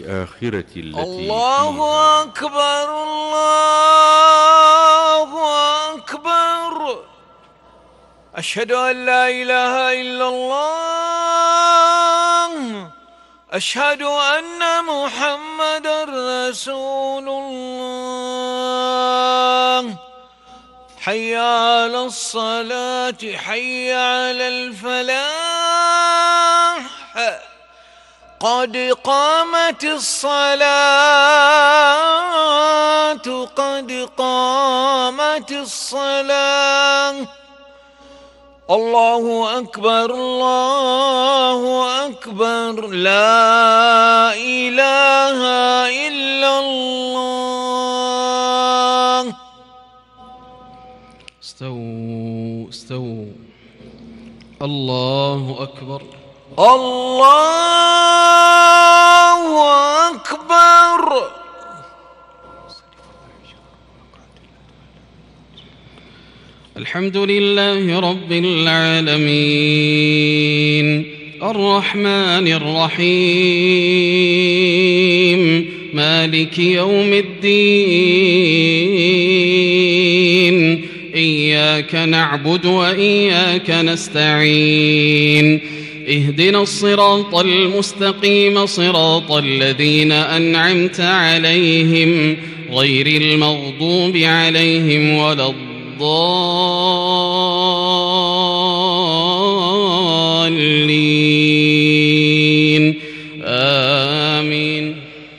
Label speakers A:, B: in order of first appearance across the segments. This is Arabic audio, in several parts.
A: الآخرة التي
B: الله
A: فيها.
B: أكبر الله أكبر. أشهد أن لا إله إلا الله. أشهد أن محمدًا رسول الله. حي على الصلاة حي على الفلاح. قد قامت الصلاة قد قامت الصلاة. الله أكبر الله أكبر. لا إله إلا الله.
C: استووا استووا. الله أكبر
B: الله أكبر.
C: الحمد لله رب العالمين الرحمن الرحيم مالك يوم الدين إياك نعبد وإياك نستعين اهدنا الصراط المستقيم صراط الذين أنعمت عليهم غير المغضوب عليهم ولا الضالين آمين.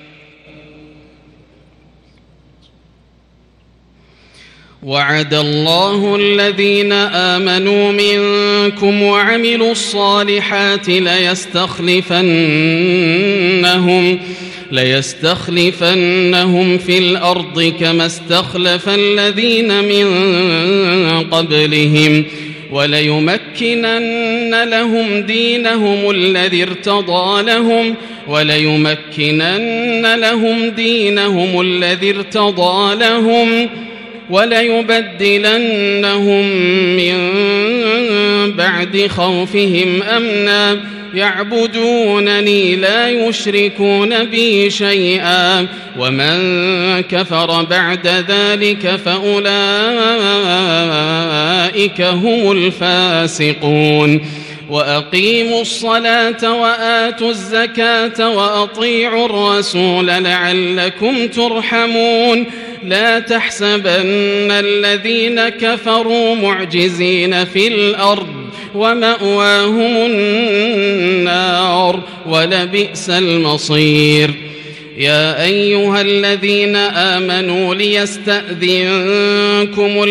C: وعد الله الذين آمنوا منكم وعملوا الصالحات ليستخلفنهم في الأرض كما استخلف الذين من قبلهم وليمكنن لهم دينهم الذي ارتضى لهم وليبدلنهم من بعد خوفهم أمنا يعبدونني لا يشركون بي شيئا ومن كفر بعد ذلك فأولئك هم الفاسقون. وأقيموا الصلاة وآتوا الزكاة وأطيعوا الرسول لعلكم ترحمون. لا تحسبن الذين كفروا معجزين في الأرض ومأواهم النار ولبئس المصير. يا أيها الذين آمنوا ليستأذنكم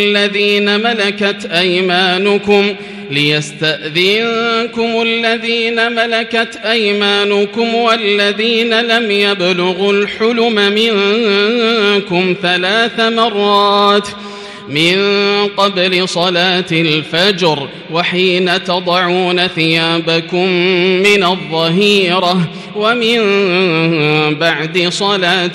C: الذين ملكت أيمانكم والذين لم يبلغوا الحلم منكم 3 مرات من قبل صلاة الفجر وحين تضعون ثيابكم من الظهيرة ومن بعد صلاة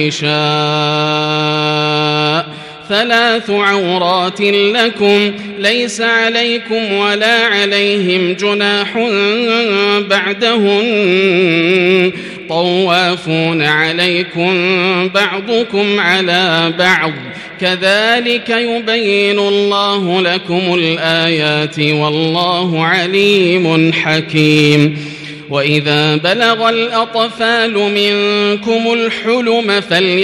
C: العشاء 3 عورات لكم ليس عليكم ولا عليهم جناح بعدهن طوافون عليكم بعضكم على بعض كذلك يبين الله لكم الآيات والله عليم حكيم. وإذا بلغ الأطفال منكم الحلم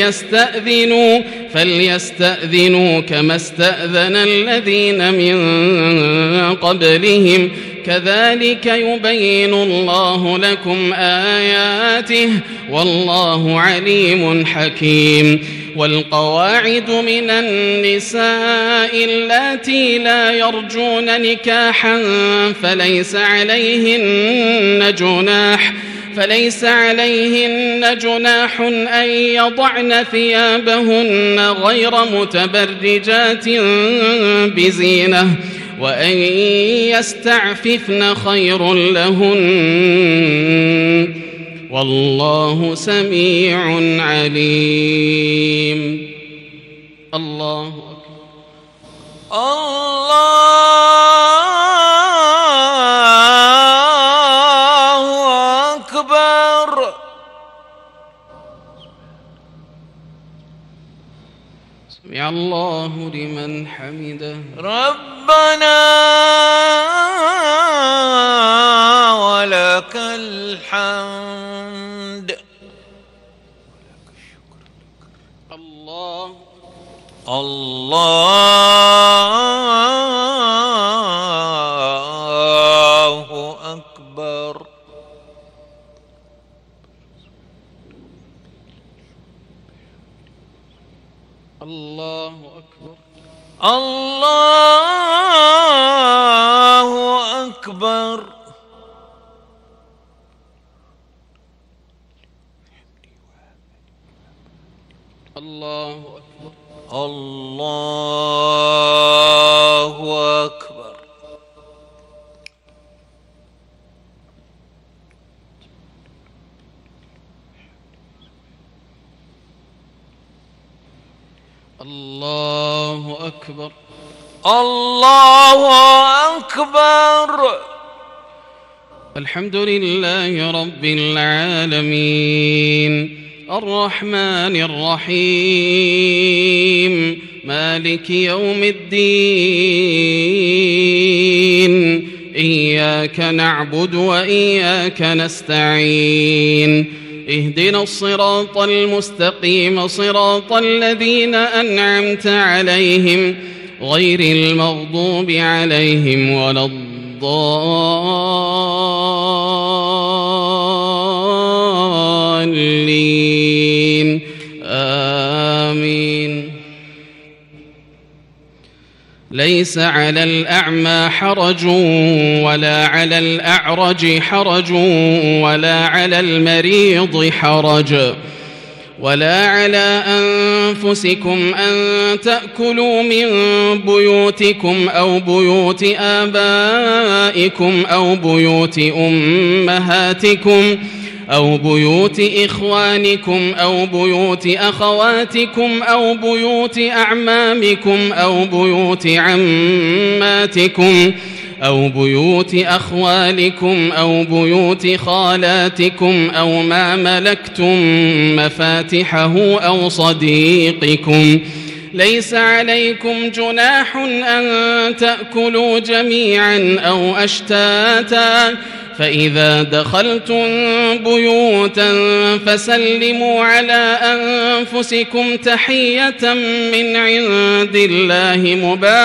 C: فليستأذنوا كما استأذن الذين من قبلهم كذلك يبين الله لكم آياته والله عليم حكيم. والقواعد من النساء اللاتي لا يرجون نكاحا فليس عليهن جناح أن يضعن ثيابهن غير متبرجات بزينة وأن يستعففن خير لهن والله سميع عليم. الله
B: أكبر.
C: سمع الله لمن حمده.
B: ربنا ولك الحمد.
C: الله
B: أكبر.
C: الله أكبر.
B: الله أكبر.
C: الله أكبر.
B: الله أكبر.
C: الله أكبر.
B: الله أكبر.
C: الحمد لله رب العالمين الرحمن الرحيم مالك يوم الدين إياك نعبد وإياك نستعين اهدنا الصراط المستقيم صراط الذين أنعمت عليهم غير المغضوب عليهم ولا الضالين آمين. ليس على الأعمى حرج ولا على الأعرج حرج ولا على المريض حرج ولا على أنفسكم أن تأكلوا من بيوتكم أو بيوت آبائكم أو بيوت أمهاتكم أو بيوت إخوانكم أو بيوت أخواتكم أو بيوت أعمامكم أو بيوت عماتكم أو بيوت أخوالكم أو بيوت خالاتكم أو ما ملكتم مفاتحه أو صديقكم. ليس عليكم جناح أن تأكلوا جميعا أو أشتاتا فإذا دخلتم بيوتا فسلموا على أنفسكم تحية من عند الله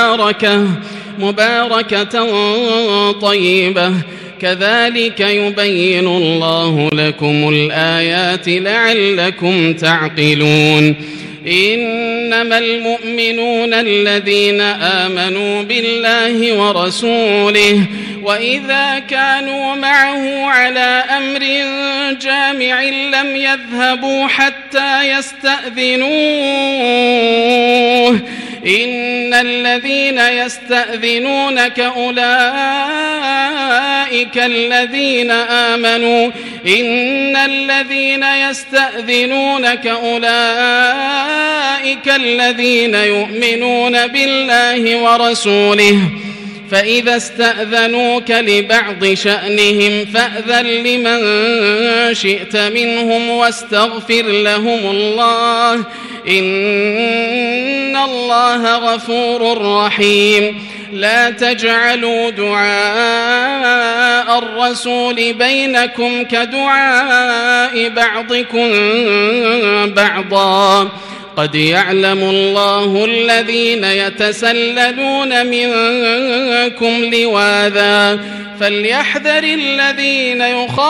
C: مباركة طيبة كذلك يبين الله لكم الآيات لعلكم تعقلون. إنما المؤمنون الذين آمنوا بالله ورسوله وإذا كانوا معه على أمر جامع لم يذهبوا حتى يستأذنوه إن الذين يستأذنونك أولئك الذين يؤمنون بالله ورسوله فإذا استأذنوك لبعض شأنهم فأذن لمن شئت منهم واستغفر لهم الله إن الله غفور رحيم. لا تجعلوا دعاء الرسول بينكم كدعاء بعضكم بعضا قد يعلم الله الذين يتسللون منكم لواذا فليحذر الذين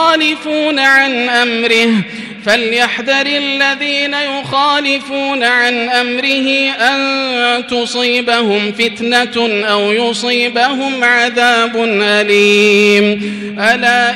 C: يخالفون عن أمره أن تصيبهم فتنة أو يصيبهم عذاب أليم. ألا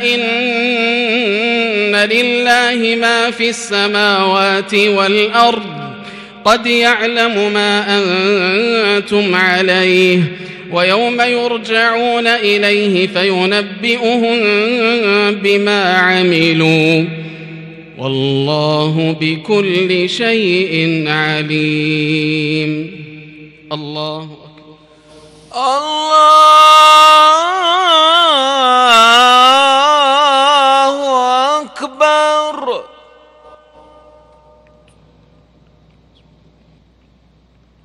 C: إن لله ما في السماوات والأرض قد يعلم ما أنتم عليه ويوم يرجعون إليه فينبئهم بما عملوا والله بكل شيء عليم. الله أكبر.
B: الله أكبر.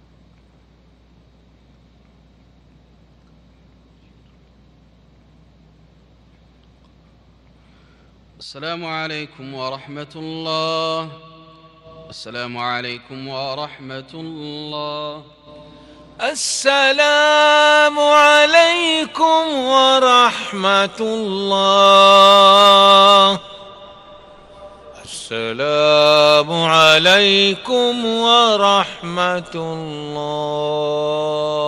C: السلام عليكم ورحمة الله. السلام عليكم ورحمة الله.
B: السلام عليكم ورحمة الله. السلام عليكم ورحمة الله.